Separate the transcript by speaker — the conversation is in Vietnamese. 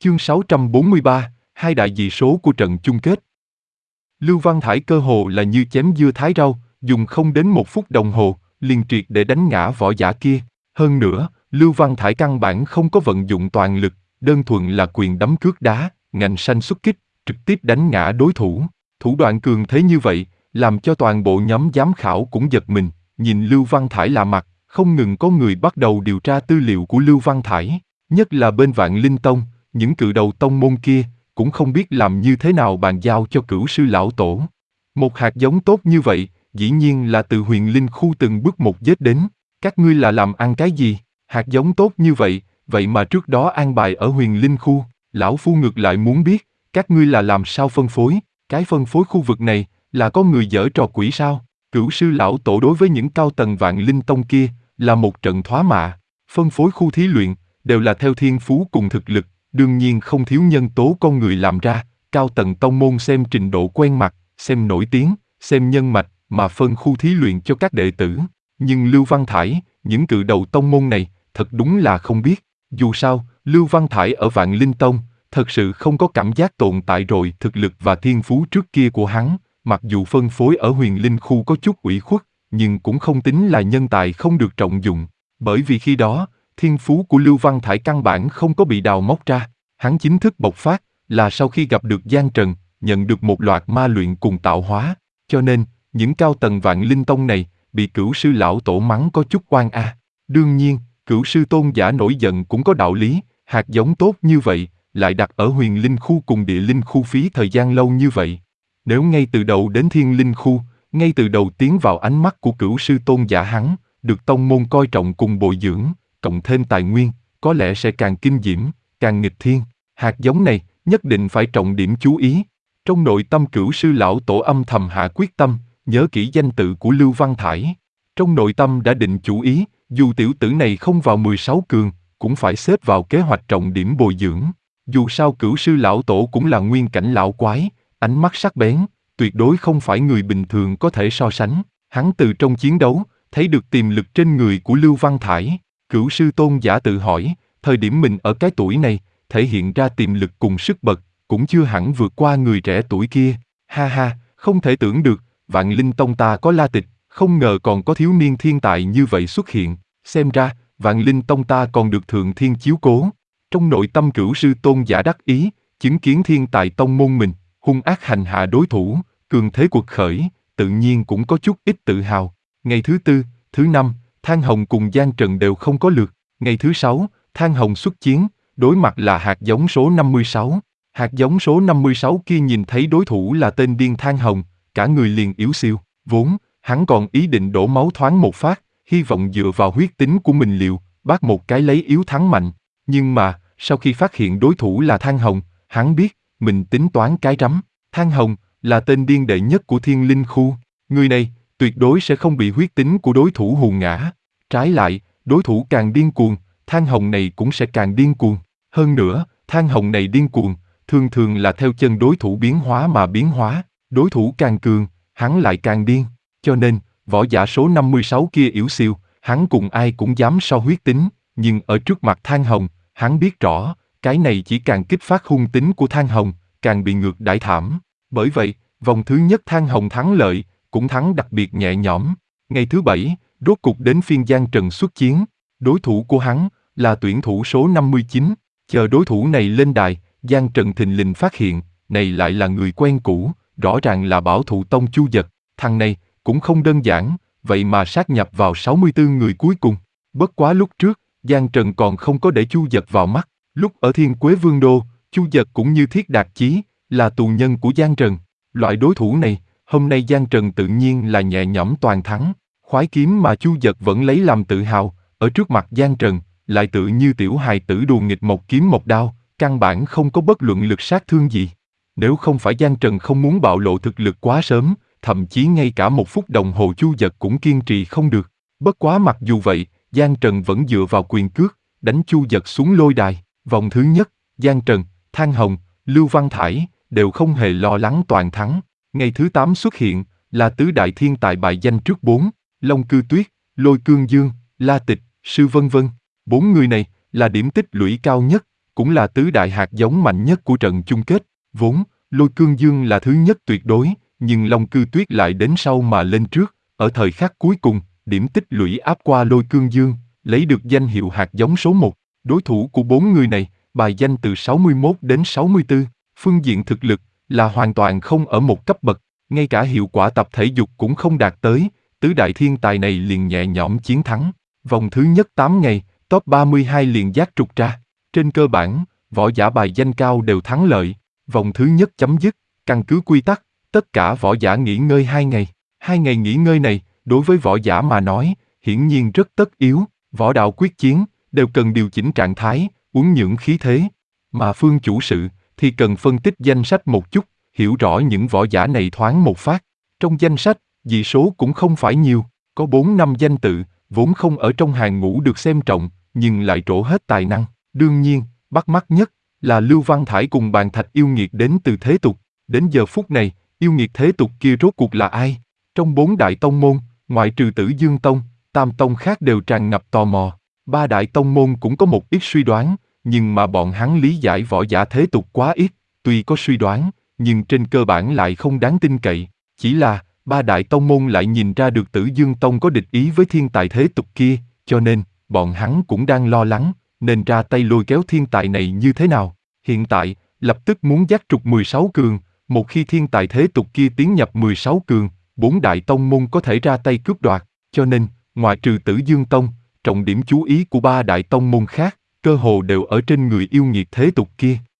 Speaker 1: Chương 643, hai đại dị số của trận chung kết. Lưu Văn Thải cơ hồ là như chém dưa thái rau, dùng không đến 1 phút đồng hồ, liền triệt để đánh ngã võ giả kia. Hơn nữa, Lưu Văn Thải căn bản không có vận dụng toàn lực, đơn thuần là quyền đấm cước đá, ngạnh sanh xuất kích, trực tiếp đánh ngã đối thủ. Thủ đoạn cường thế như vậy, làm cho toàn bộ nhóm giám khảo cũng giật mình, nhìn Lưu Văn Thải lạ mặt, không ngừng có người bắt đầu điều tra tư liệu của Lưu Văn Thải, nhất là bên Vạn Linh Tông. Những cự đầu tông môn kia cũng không biết làm như thế nào bàn giao cho Cửu sư lão tổ. Một hạt giống tốt như vậy, dĩ nhiên là từ Huyền Linh khu từng bước một giết đến. Các ngươi là làm ăn cái gì? Hạt giống tốt như vậy, vậy mà trước đó an bài ở Huyền Linh khu. Lão phu ngược lại muốn biết, các ngươi là làm sao phân phối? Cái phân phối khu vực này, là có người giở trò quỷ sao? Cửu sư lão tổ đối với những cao tầng Vạn Linh Tông kia, là một trận thoá mạ. Phân phối khu thí luyện, đều là theo thiên phú cùng thực lực. Đương nhiên không thiếu nhân tố con người làm ra, cao tầng tông môn xem trình độ quen mặt, xem nổi tiếng, xem nhân mạch, mà phân khu thí luyện cho các đệ tử. Nhưng Lưu Văn Thải, những cự đầu tông môn này, thật đúng là không biết. Dù sao, Lưu Văn Thải ở Vạn Linh Tông, thật sự không có cảm giác tồn tại rồi. Thực lực và thiên phú trước kia của hắn, mặc dù phân phối ở Huyền Linh khu có chút ủy khuất, nhưng cũng không tính là nhân tài không được trọng dụng. Bởi vì khi đó, thiên phú của Lưu Văn Thải căn bản không có bị đào móc ra. Hắn chính thức bộc phát là sau khi gặp được Giang Trần, nhận được một loạt ma luyện cùng tạo hóa. Cho nên, những cao tầng Vạn Linh Tông này bị Cửu sư lão tổ mắng có chút oan a. Đương nhiên, Cửu sư tôn giả nổi giận cũng có đạo lý. Hạt giống tốt như vậy, lại đặt ở Huyền Linh khu cùng Địa Linh khu phí thời gian lâu như vậy. Nếu ngay từ đầu đến Thiên Linh khu, ngay từ đầu tiến vào ánh mắt của Cửu sư tôn giả hắn, được tông môn coi trọng cùng bồi dưỡng, cộng thêm tài nguyên, có lẽ sẽ càng kinh diễm, càng nghịch thiên. Hạt giống này, nhất định phải trọng điểm chú ý. Trong nội tâm Cửu sư lão tổ âm thầm hạ quyết tâm, nhớ kỹ danh tự của Lưu Văn Thải. Trong nội tâm đã định chủ ý, dù tiểu tử này không vào 16 cường, cũng phải xếp vào kế hoạch trọng điểm bồi dưỡng. Dù sao Cửu sư lão tổ cũng là nguyên cảnh lão quái, ánh mắt sắc bén, tuyệt đối không phải người bình thường có thể so sánh. Hắn từ trong chiến đấu, thấy được tiềm lực trên người của Lưu Văn Thải. Cửu sư tôn giả tự hỏi, thời điểm mình ở cái tuổi này, thể hiện ra tiềm lực cùng sức bật, cũng chưa hẳn vượt qua người trẻ tuổi kia. Ha ha, không thể tưởng được, Vạn Linh Tông ta có La Tịch, không ngờ còn có thiếu niên thiên tài như vậy xuất hiện. Xem ra, Vạn Linh Tông ta còn được thượng thiên chiếu cố. Trong nội tâm Cửu sư tôn giả đắc ý, chứng kiến thiên tài tông môn mình, hung ác hành hạ đối thủ, cường thế quật khởi, tự nhiên cũng có chút ít tự hào. Ngày thứ tư, thứ năm, Thang Hồng cùng Giang Trần đều không có lượt. Ngày thứ sáu, Thang Hồng xuất chiến, đối mặt là hạt giống số 56. Hạt giống số 56 kia nhìn thấy đối thủ là tên điên Thang Hồng, cả người liền yếu xiêu. Vốn, hắn còn ý định đổ máu thoáng một phát, hy vọng dựa vào huyết tính của mình liều, bắt một cái lấy yếu thắng mạnh. Nhưng mà, sau khi phát hiện đối thủ là Thang Hồng, hắn biết, mình tính toán cái rắm. Thang Hồng là tên điên đệ nhất của Thiên Linh khu. Người này, tuyệt đối sẽ không bị huyết tính của đối thủ hù ngã. Trái lại, đối thủ càng điên cuồng, Thang Hồng này cũng sẽ càng điên cuồng. Hơn nữa, Thang Hồng này điên cuồng, thường thường là theo chân đối thủ biến hóa mà biến hóa. Đối thủ càng cường, hắn lại càng điên. Cho nên, võ giả số 56 kia yếu xiêu, hắn cùng ai cũng dám so huyết tính. Nhưng ở trước mặt Thang Hồng, hắn biết rõ, cái này chỉ càng kích phát hung tính của Thang Hồng, càng bị ngược đãi thảm. Bởi vậy, vòng thứ nhất Thang Hồng thắng lợi, cũng thắng đặc biệt nhẹ nhõm. Ngày thứ bảy, rốt cục đến phiên Giang Trần xuất chiến. Đối thủ của hắn là tuyển thủ số 59. Chờ đối thủ này lên đài, Giang Trần thình lình phát hiện, này lại là người quen cũ, rõ ràng là Bảo Thụ Tông Chu Dật. Thằng này cũng không đơn giản, vậy mà sát nhập vào 64 người cuối cùng. Bất quá lúc trước, Giang Trần còn không có để Chu Dật vào mắt. Lúc ở Thiên Quế Vương Đô, Chu Dật cũng như Thiết Đạt Chí, là tù nhân của Giang Trần. Loại đối thủ này, hôm nay Giang Trần tự nhiên là nhẹ nhõm toàn thắng. Khoái kiếm mà Chu Dật vẫn lấy làm tự hào, ở trước mặt Giang Trần, lại tự như tiểu hài tử đùa nghịch một kiếm một đao, căn bản không có bất luận lực sát thương gì. Nếu không phải Giang Trần không muốn bạo lộ thực lực quá sớm, thậm chí ngay cả 1 phút đồng hồ Chu Dật cũng kiên trì không được. Bất quá mặc dù vậy, Giang Trần vẫn dựa vào quyền cước, đánh Chu Dật xuống lôi đài. Vòng thứ nhất, Giang Trần, Thang Hồng, Lưu Văn Thải đều không hề lo lắng toàn thắng. Ngày thứ 8 xuất hiện là tứ đại thiên tài bài danh trước 4, Long Cư Tuyết, Lôi Cương Dương, La Tịch, Sư vân vân. 4 người này là điểm tích lũy cao nhất, cũng là tứ đại hạt giống mạnh nhất của trận chung kết. Vốn, Lôi Cương Dương là thứ nhất tuyệt đối, nhưng Long Cư Tuyết lại đến sau mà lên trước, ở thời khắc cuối cùng, điểm tích lũy áp qua Lôi Cương Dương, lấy được danh hiệu hạt giống số 1. Đối thủ của bốn người này, bài danh từ 61 đến 64, phương diện thực lực, là hoàn toàn không ở một cấp bậc, ngay cả hiệu quả tập thể dục cũng không đạt tới, tứ đại thiên tài này liền nhẹ nhõm chiến thắng. Vòng thứ nhất 8 ngày, top 32 liền giác trục ra. Trên cơ bản, võ giả bài danh cao đều thắng lợi. Vòng thứ nhất chấm dứt, căn cứ quy tắc, tất cả võ giả nghỉ ngơi 2 ngày. 2 ngày nghỉ ngơi này, đối với võ giả mà nói, hiển nhiên rất tất yếu. Võ đạo quyết chiến, đều cần điều chỉnh trạng thái, uốn nhưỡng khí thế. Mà phương chủ sự, thì cần phân tích danh sách một chút, hiểu rõ những võ giả này thoáng một phát. Trong danh sách, dị số cũng không phải nhiều, có 4-5 danh tự, vốn không ở trong hàng ngũ được xem trọng, nhưng lại trổ hết tài năng. Đương nhiên, bắt mắt nhất là Lưu Văn Thải cùng Bàn Thạch yêu nghiệt đến từ thế tục. Đến giờ phút này, yêu nghiệt thế tục kia rốt cuộc là ai? Trong 4 đại tông môn, ngoại trừ Tử Dương Tông, Tam Tông khác đều tràn ngập tò mò. 3 đại tông môn cũng có một ít suy đoán, nhưng mà bọn hắn lý giải võ giả thế tục quá ít, tuy có suy đoán, nhưng trên cơ bản lại không đáng tin cậy. Chỉ là, 3 đại tông môn lại nhìn ra được Tử Dương Tông có địch ý với thiên tài thế tục kia, cho nên, bọn hắn cũng đang lo lắng, nên ra tay lôi kéo thiên tài này như thế nào. Hiện tại, lập tức muốn giác trục 16 cường, một khi thiên tài thế tục kia tiến nhập 16 cường, 4 đại tông môn có thể ra tay cướp đoạt, cho nên, ngoại trừ Tử Dương Tông, trọng điểm chú ý của 3 đại tông môn khác, cơ hồ đều ở trên người yêu nghiệt thế tục kia.